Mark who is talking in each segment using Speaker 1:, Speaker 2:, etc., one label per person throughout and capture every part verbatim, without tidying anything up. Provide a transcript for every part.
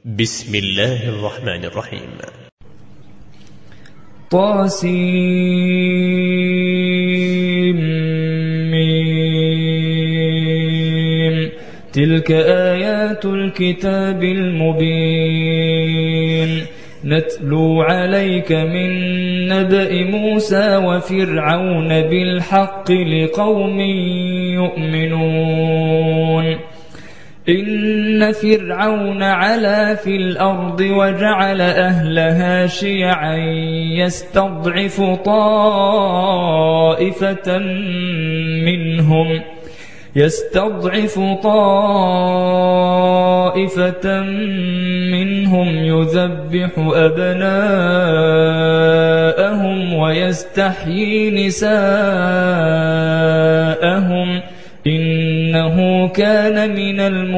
Speaker 1: بسم الله الرحمن الرحيم.
Speaker 2: طاسيم. تلك آيات الكتاب المبين نتلو عليك من نبأ موسى وفرعون بالحق لقوم يؤمنون. إن فرعون علا في الأرض وجعل أهلها شيعا يستضعف طائفة منهم يستضعف طائفة منهم يذبح أبناءهم ويستحيي نساءهم إنه كان من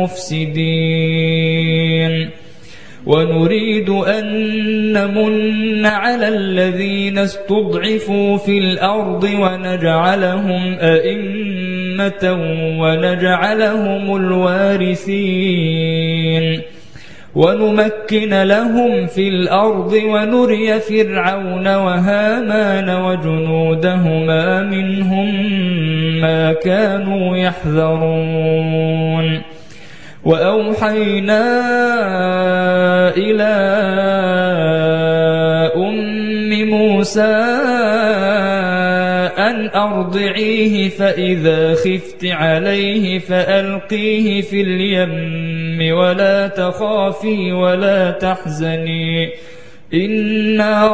Speaker 2: المفسدين. ونريد أن نمن على الذين استضعفوا في الأرض ونجعلهم أئمة ونجعلهم الوارثين ونمكن لهم في الأرض ونري فرعون وهامان وجنودهما منهم ما كانوا يحذرون. وأوحينا إلى أم موسى أن أرضعيه فإذا خفت عليه فألقيه في اليم ولا تخافي ولا تحزني إنا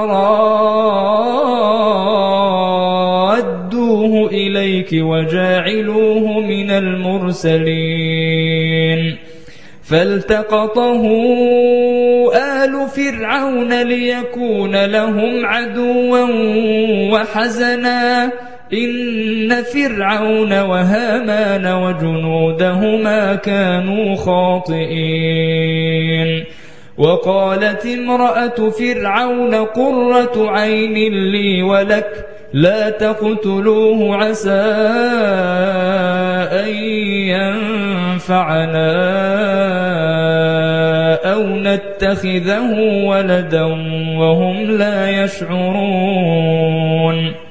Speaker 2: رادوه إليك وجاعلوه من المرسلين. فالتقطه آل فرعون ليكون لهم عدوا وحزنا إن فرعون وهامان وجنودهما كانوا خاطئين. وقالت امرأة فرعون قرة عين لي ولك لا تقتلوه عسى أن ينفعنا أو نتخذه ولدا وهم لا يشعرون.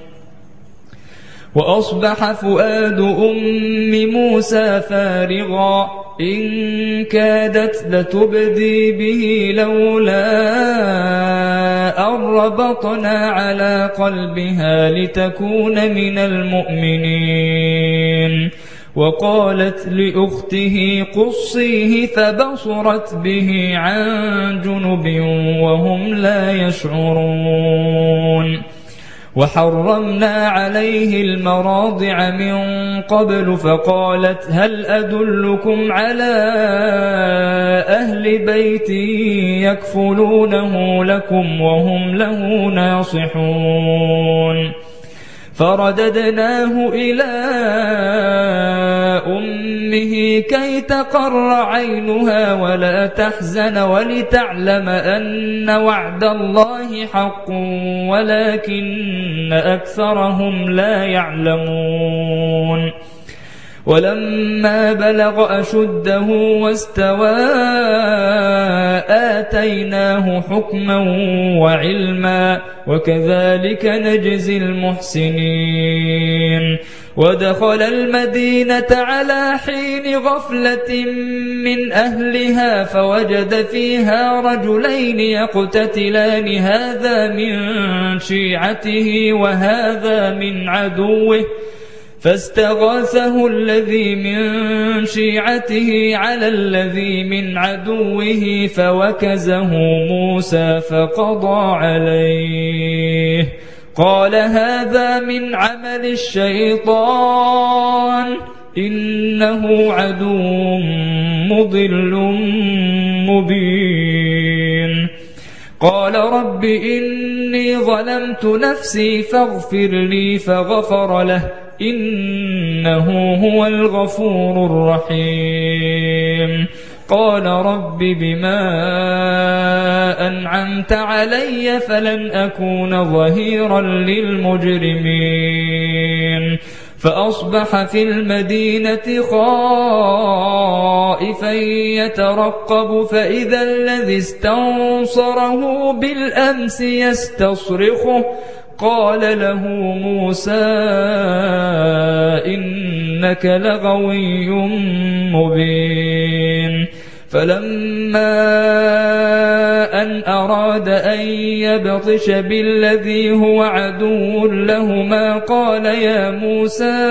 Speaker 2: وأصبح فؤاد أم موسى فارغا إن كادت لتبدي به لولا أن ربطنا على قلبها لتكون من المؤمنين. وقالت لأخته قصيه فبصرت به عن جنب وهم لا يشعرون. وحرمنا عليه المراضع من قبل فقالت هل أدلكم على أهل بيت يكفلونه لكم وهم له ناصحون. فرددناه إلى أمه كي تقر عينها ولا تحزن ولتعلم أن وعد الله حق ولكن أكثرهم لا يعلمون. ولما بلغ أشده واستوى آتيناه حكما وعلما وكذلك نجزي المحسنين. ودخل المدينة على حين غفلة من أهلها فوجد فيها رجلين يقتتلان هذا من شيعته وهذا من عدوه فاستغاثه الذي من شيعته على الذي من عدوه فوكزه موسى فقضى عليه. قال هذا من عمل الشيطان إنه عدو مضل مبين. قال رب إني ظلمت نفسي فاغفر لي فغفر له إنه هو الغفور الرحيم. قال رب بما أنعمت علي فلن أكون ظهيرا للمجرمين. فأصبح في المدينة خائفا يترقب فإذا الذي استنصره بالأمس يستصرخه قال له موسى إنك لغوي مبين فلما أن أراد أن يبطش بالذي هو عدو لهما قال يا موسى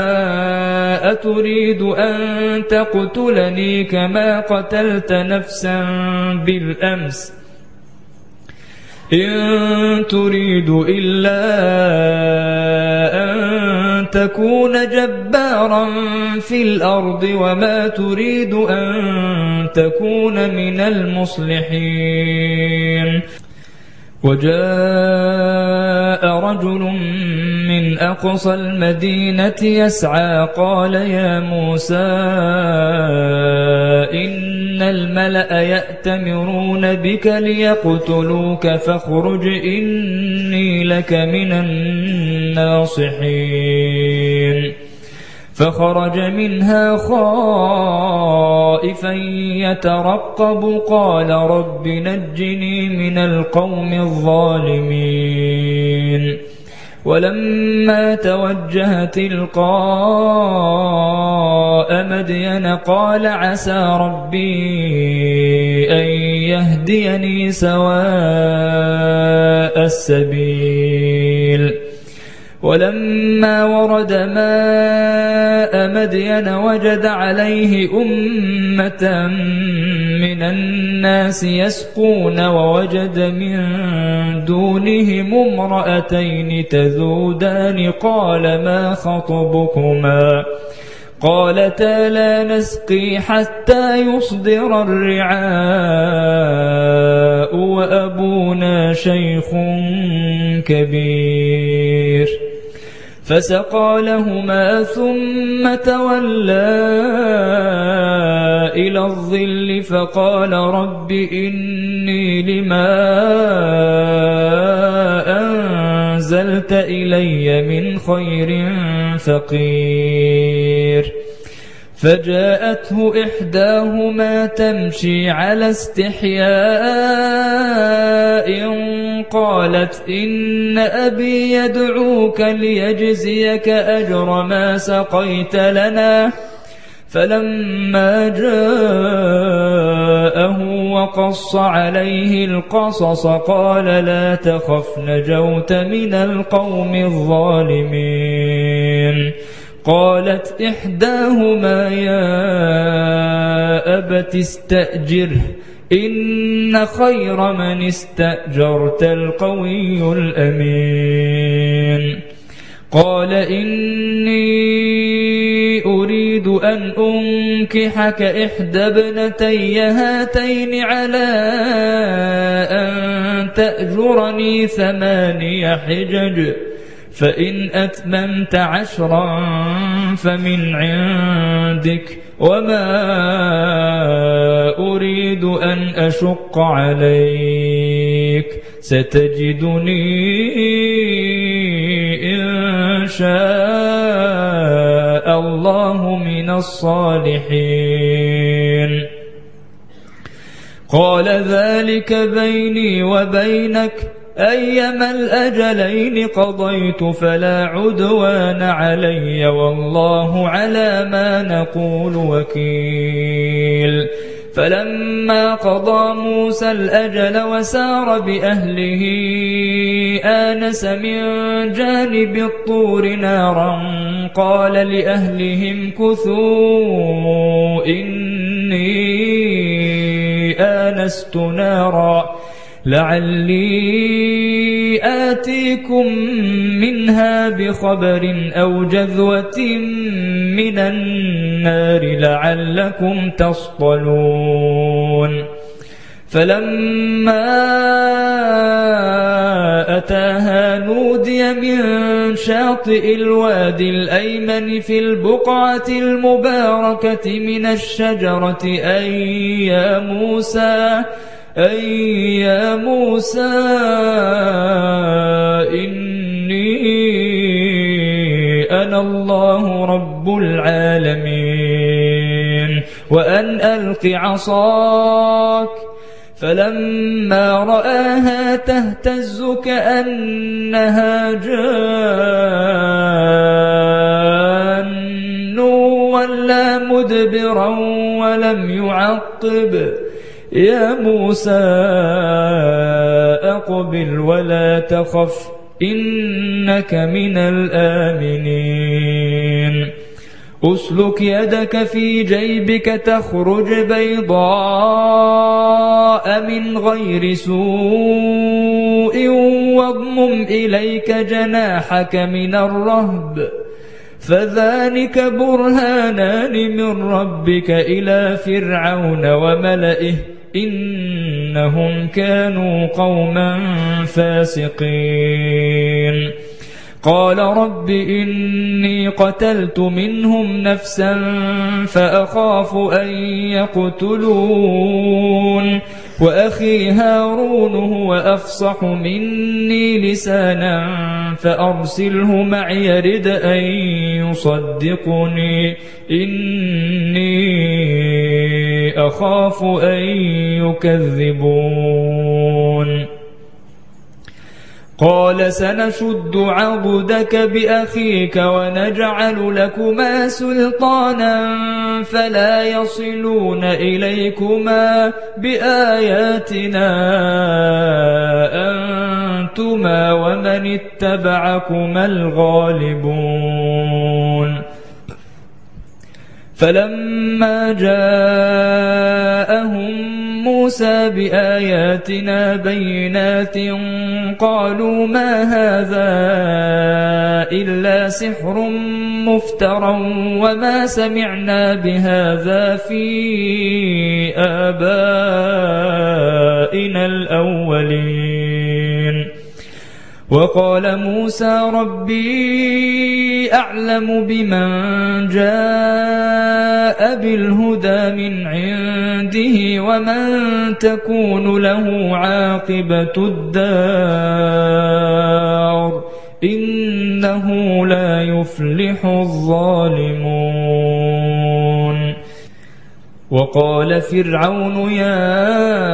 Speaker 2: أتريد أن تقتلني كما قتلت نفسا بالأمس إن تريد إلا أن تكون جبارا في الأرض وما تريد أن تكون من المصلحين وجاء رجل من أقصى المدينة يسعى قال يا موسى إن الملأ يأتمرون بك ليقتلوك فاخرج إني لك من الناصحين فخرج منها خائفا يترقب قال رب نجني من القوم الظالمين ولما توجه تلقاء مدين قال عسى ربي أن يهديني سواء السبيل ولما ورد ماء مدين وجد عليه أمة من الناس يسقون ووجد من دونهم امرأتين تذودان قال ما خطبكما قالتا لا نسقي حتى يصدر الرعاء وأبونا شيخ كبير فسقى لهما ثم تولى إلى الظل فقال رب إني لما أنزلت إلي من خير فقير فجاءته إحداهما تمشي على استحياء قالت إن أبي يدعوك ليجزيك أجر ما سقيت لنا فلما جاءه وقص عليه القصص قال لا تخف نجوت من القوم الظالمين قالت إحداهما يا أبت استأجره إن خير من استأجرت القوي الأمين قال إني أريد أن أنكحك إحدى ابنتي هاتين على أن تأجرني ثماني حجج فإن أتممت عشرا فمن عندك وما أريد أن أشق عليك ستجدني إن شاء الله من الصالحين قال ذلك بيني وبينك أيما الأجلين قضيت فلا عدوان علي والله على ما نقول وكيل فلما قضى موسى الأجل وسار بأهله آنس من جانب الطور نارا قال لأهلهم كثوا إني آنست نارا لعلي آتيكم منها بخبر أو جذوة من النار لعلكم تصطلون فلما أتاها نودي من شاطئ الوادي الأيمن في البقعة المباركة من الشجرة أي يا موسى أي يا موسى إني أنا الله رب العالمين وأن ألق عصاك فلما رآها تهتز كأنها جان ولا مدبرا ولم يعقب يا موسى أقبل ولا تخف إنك من الآمنين أسلك يدك في جيبك تخرج بيضاء من غير سوء واضمم إليك جناحك من الرهب فذلك برهانان من ربك إلى فرعون وملئه إنهم كانوا قوما فاسقين قال رب إني قتلت منهم نفسا فأخاف أن يقتلون وأخي هارون هو أفصح مني لسانا فأرسله معي يرد أن يصدقني إني أخاف أن يكذبون قال سنشد عضدك بأخيك ونجعل لكما سلطانا فلا يصلون إليكما بآياتنا أنتما ومن اتبعكما الغالبون فلما جاءهم موسى بآياتنا بينات قالوا ما هذا إلا سحر مفترى وما سمعنا بهذا في آبائنا الأولين وقال موسى ربي أعلم بمن جاء بالهدى من عنده ومن تكون له عاقبة الدار إنه لا يفلح الظالمون وقال فرعون يا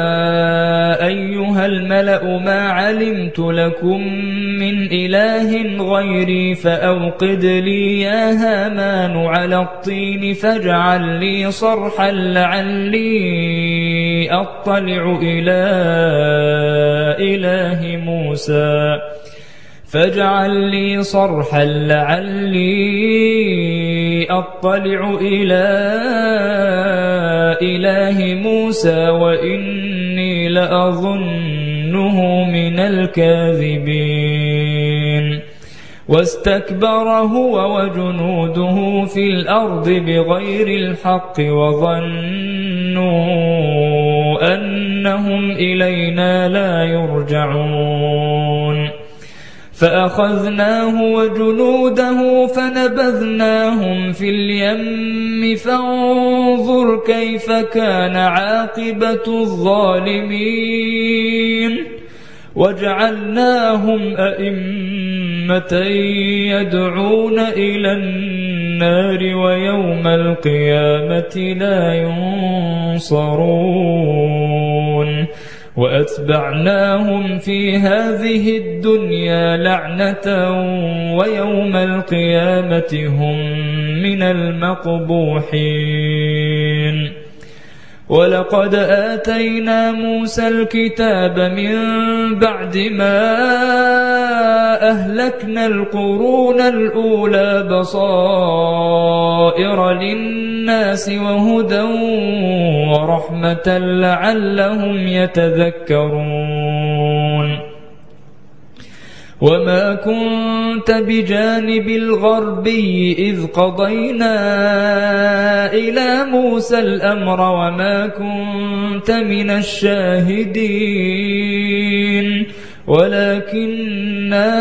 Speaker 2: أيها الملأ ما علمت لكم من إله غيري فأوقد لي يا هامان على الطين فاجعل لي صرحا لعلي أطلع إلى إله موسى فاجعل لي صرحا لعلي أطلع إلى إله موسى وإني لأظنه من الكاذبين واستكبر هو وجنوده في الأرض بغير الحق وظنوا أنهم إلينا لا يرجعون فأخذناه وجنوده فنبذناهم في اليم فانظر كيف كان عاقبة الظالمين وجعلناهم أئمة يدعون إلى النار ويوم القيامة لا ينصرون وأتبعناهم في هذه الدنيا لعنة ويوم القيامة هم من المقبوحين ولقد آتينا موسى الكتاب من بعد ما أهلكنا القرون الأولى بصائر للناس وهدى ورحمة لعلهم يتذكرون وما كنت بجانب الغربي إذ قضينا إلى موسى الأمر وما كنت من الشاهدين ولكننا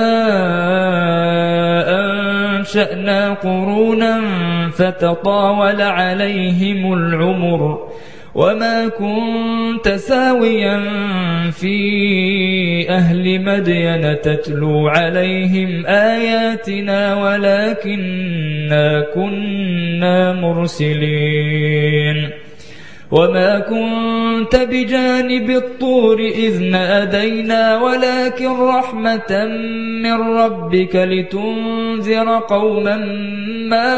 Speaker 2: أنشأنا قرونا فتطاول عليهم العمر وما كنت ساويا في أهل مدين تتلو عليهم آياتنا ولكننا كنا مرسلين وما كنت بجانب الطور إذ نادينا ولكن رحمة من ربك لتنذر قوما ما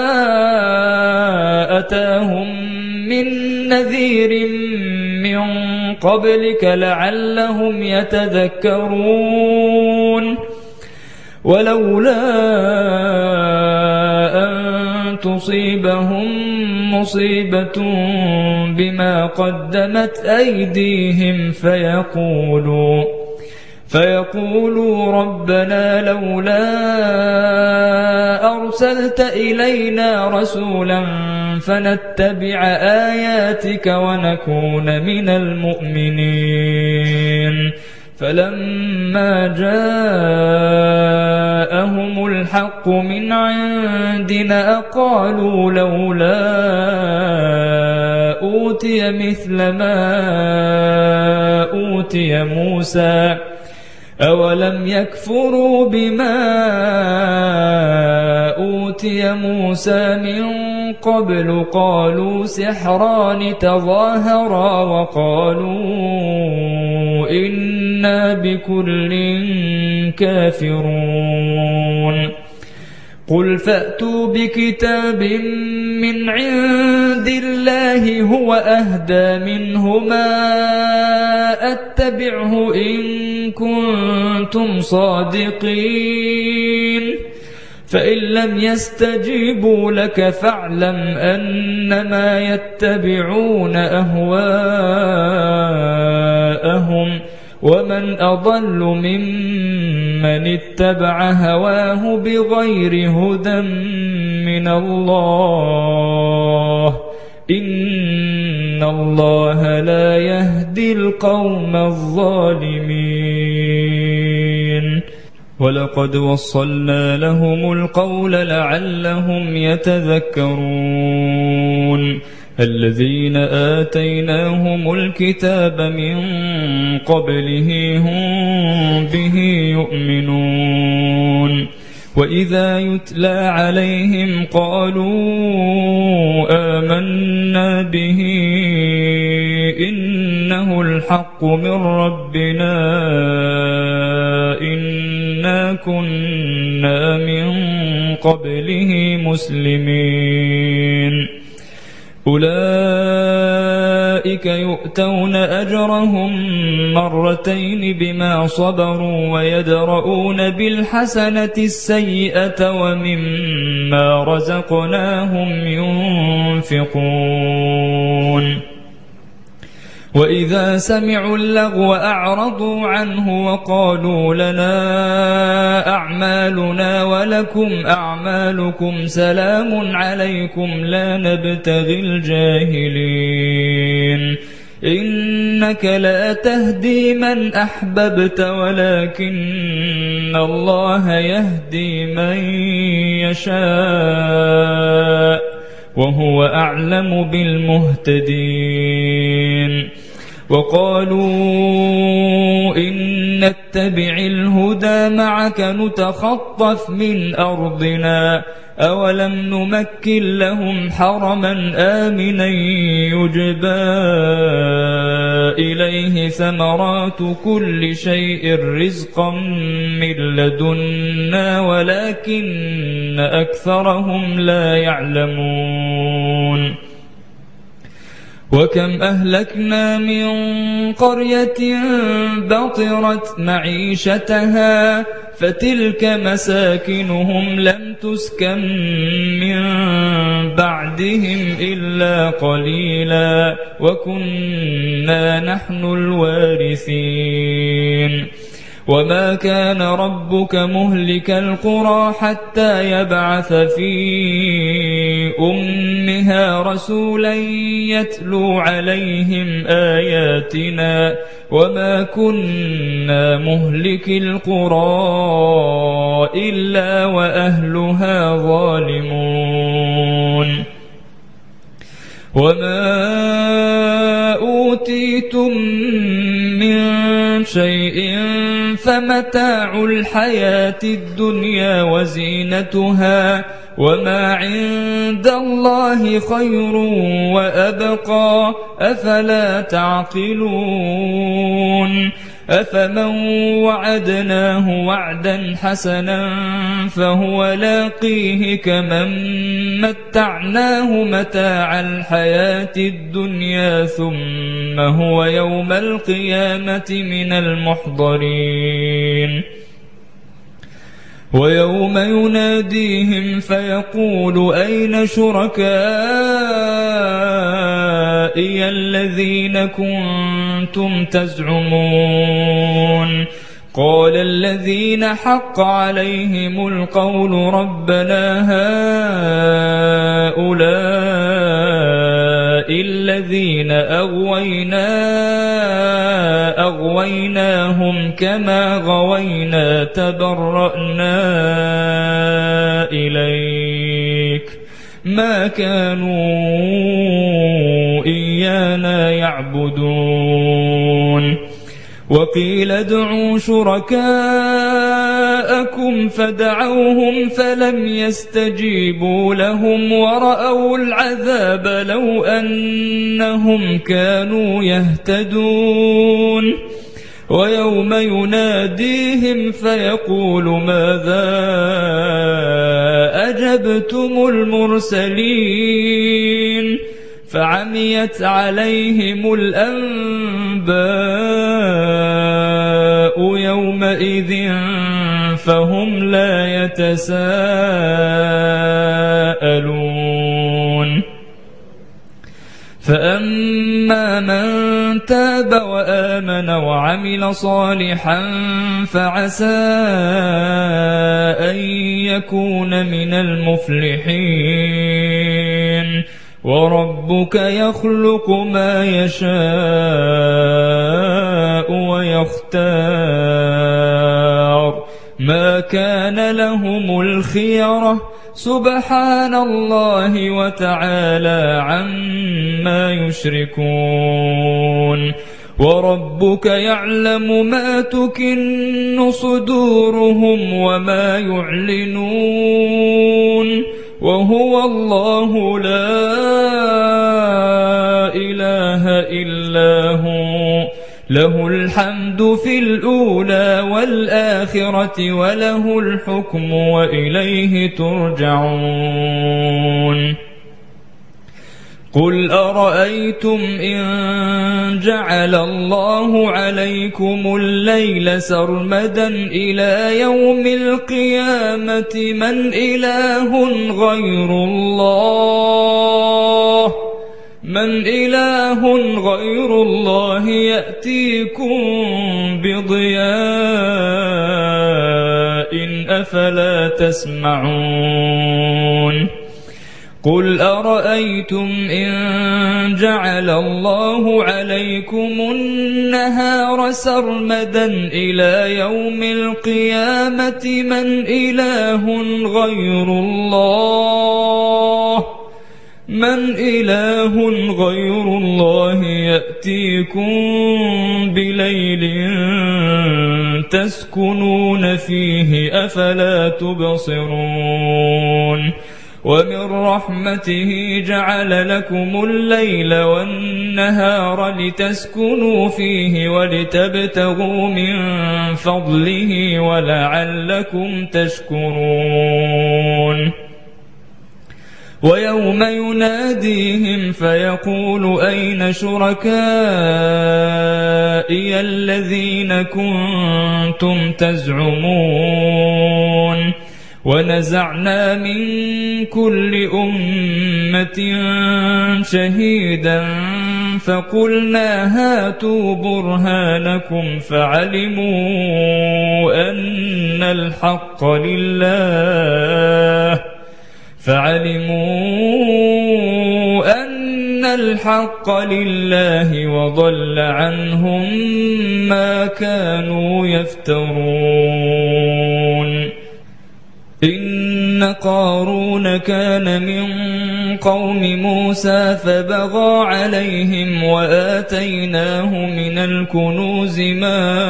Speaker 2: أتاهم من نذير من قبلك لعلهم يتذكرون ولولا أن تصيبهم مصيبة بما قدمت أيديهم فيقولوا فيقولوا ربنا لولا أرسلت إلينا رسولا فنتبع آياتك ونكون من المؤمنين فلما جاءهم الحق من عندنا قالوا لولا أوتي مثل ما أوتي موسى أولم يكفروا بما أوتي موسى من قبل قالوا سحران تظاهرا وقالوا إنا بكل كافرون قل فأتوا بكتاب من عند الله هو أهدى منهما أتبعه إن كنتم صادقين فإن لم يستجيبوا لك فاعلم أنما يتبعون أهواءهم ومن أضل ممن اتبع هواه بغير هدى من الله إن الله لا يهدي القوم الظالمين ولقد وصلنا لهم القول لعلهم يتذكرون الذين آتيناهم الكتاب من قبله هم به يؤمنون وإذا يتلى عليهم قالوا آمنا به إنه الحق من ربنا إنا كنا من قبله مسلمين أولئك يؤتون أجرهم مرتين بما صبروا ويدرؤون بالحسنة السيئة ومما رزقناهم ينفقون وإذا سمعوا اللغو أعرضوا عنه وقالوا لنا أعمالنا ولكم أعمالكم سلام عليكم لا نبتغي الجاهلين إنك لا تهدي من أحببت ولكن الله يهدي من يشاء وهو أعلم بالمهتدين وقالوا إن نتبع الهدى معك نتخطف من أرضنا أولم نمكن لهم حرما آمنا يجبى إليه ثمرات كل شيء رزقا من لدنا ولكن أكثرهم لا يعلمون وكم أهلكنا من قرية بطرت معيشتها فتلك مساكنهم لم تسكن من بعدهم إلا قليلا وكنا نحن الوارثين وما كان ربك مهلك القرى حتى يبعث في أمها رسولا يتلو عليهم آياتنا وما كنا مهلك القرى إلا وأهلها ظالمون وما أوتيتم من شيء فمتاع الحياة الدنيا وزينتها وما عند الله خير وأبقى أفلا تعقلون أفمن وعدناه وعدا حسنا فهو لاقيه كمن متعناه متاع الحياة الدنيا ثم هو يوم القيامة من المحضرين ويوم يناديهم فيقول أين شركائي الذين كنتم تزعمون قال الذين حق عليهم القول ربنا هؤلاء الذين أغوينا أغويناهم كما غوينا تبرأنا إليك ما كانوا إيانا يعبدون وقيل ادعوا شركاءكم فدعوهم فلم يستجيبوا لهم ورأوا العذاب لو أنهم كانوا يهتدون ويوم يناديهم فيقول ماذا أجبتم المرسلين فعميت عليهم الأنباء يومئذ فهم لا يتساءلون فأما من تاب وآمن وعمل صالحا فعسى أن يكون من المفلحين وربك يخلق ما يشاء ويختار ما كان لهم الخيرة سبحان الله وتعالى عما يشركون وربك يعلم ما تكن صدورهم وما يعلنون وهو الله لا إله إلا هو له الحمد في الأولى والآخرة وله الحكم وإليه ترجعون قل أرأيتم إن جعل الله عليكم الليل سرمدا إلى يوم القيامة من إله غير الله من إله غير الله يأتيكم بضياء أفلا تسمعون قل أرأيتم إن جعل الله عليكم النهار سرمدا إلى يوم القيامة من إله غير الله من إله غير الله يأتيكم بليل تسكنون فيه أفلا تبصرون ومن رحمته جعل لكم الليل والنهار لتسكنوا فيه ولتبتغوا من فضله ولعلكم تشكرون ويوم يناديهم فيقول أين شركائي الذين كنتم تزعمون ونزعنا من كل أمة شهيدا فقلنا هاتوا برهانكم فعلموا أن الحق لله فعلموا أن الحق لله وضل عنهم ما كانوا يفترون إن قارون كان من قوم موسى فبغى عليهم وآتيناه من الكنوز ما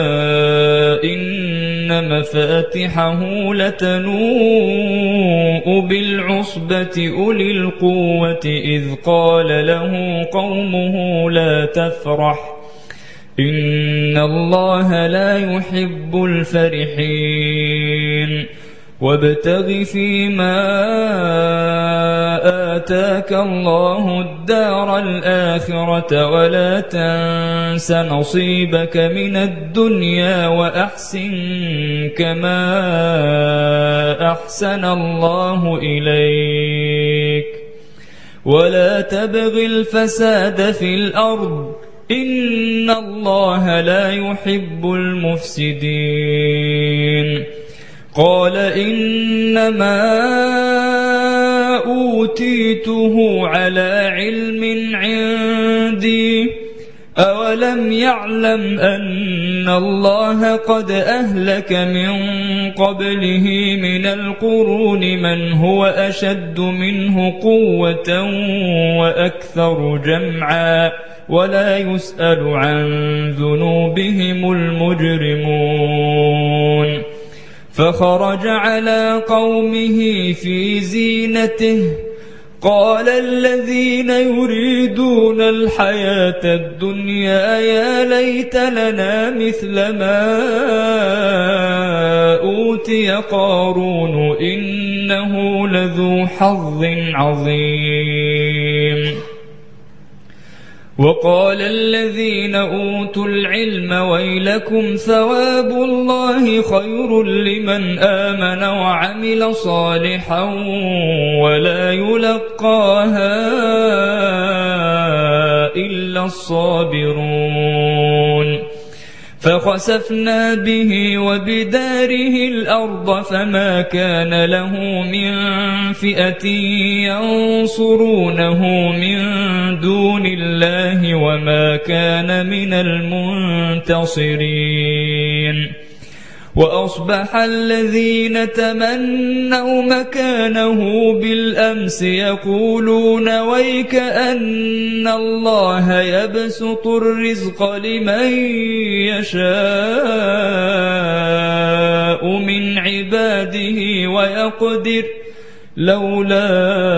Speaker 2: إن مفاتحه لتنوء بالعصبة أولي القوة إذ قال له قومه لا تفرح إن الله لا يحب الفرحين وابتغ فيما آتاك الله الدار الآخرة ولا تنس نصيبك من الدنيا وأحسن كما أحسن الله إليك ولا تبغ الفساد في الأرض إن الله لا يحب المفسدين قال إنما أوتيته على علم عندي أولم يعلم أن الله قد أهلك من قبله من القرون من هو أشد منه قوة وأكثر جمعا ولا يسأل عن ذنوبهم المجرمون فخرج على قومه في زينته قال الذين يريدون الحياة الدنيا يا ليت لنا مثل ما أوتي قارون إنه لذو حظ عظيم وقال الذين أوتوا العلم ويلكم ثواب الله خير لمن آمن وعمل صالحا ولا يلقاها إلا الصابرون فخسفنا به وبداره الأرض فما كان له من فئة ينصرونه من دون الله وما كان من المنتصرين وأصبح الذين تمنوا مكانه بالأمس يقولون ويك أن الله يبسط الرزق لمن يشاء من عباده ويقدر لولا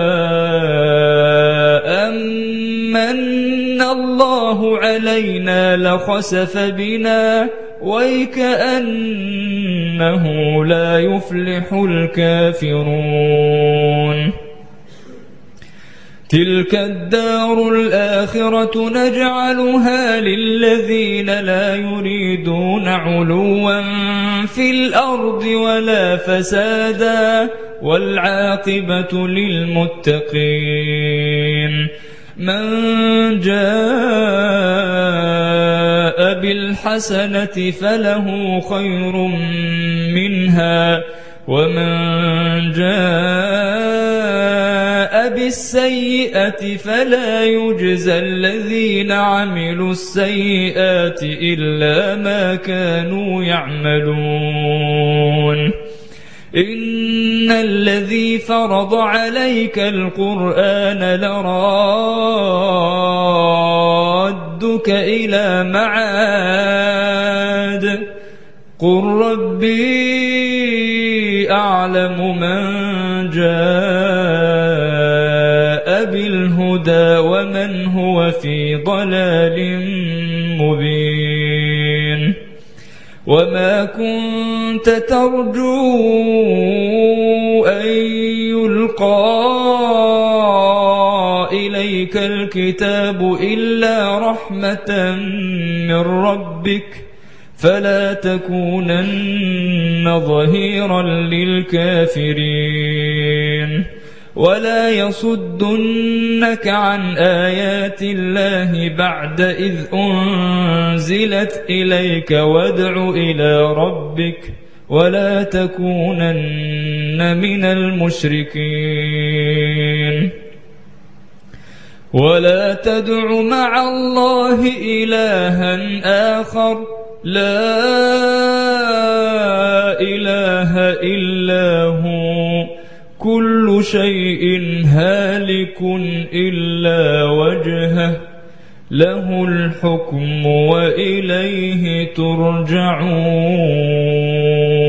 Speaker 2: أمن الله علينا لخسف بنا ويكأنه لا يفلح الكافرون تلك الدار الآخرة نجعلها للذين لا يريدون علوا في الأرض ولا فسادا والعاقبة للمتقين من جاء بالحسنة فله خير منها ومن جاء بالسيئة فلا يجزى الذين عملوا السيئات إلا ما كانوا يعملون إن الذي فرض عليك القرآن لرادك إلى معاد قل ربي أعلم من جاء بالهدى ومن هو في ضلال مبين وما كنت ترجو أن يلقى إليك الكتاب إلا رحمة من ربك فلا تكونن ظهيرا للكافرين ولا يصدنك عن آيات الله بعد إذ أنزلت إليك وادع إلى ربك ولا تكونن من المشركين ولا تدع مع الله إلها آخر لا إله إلا هو كل شيء هالك إلا وجهه له الحكم وإليه ترجعون.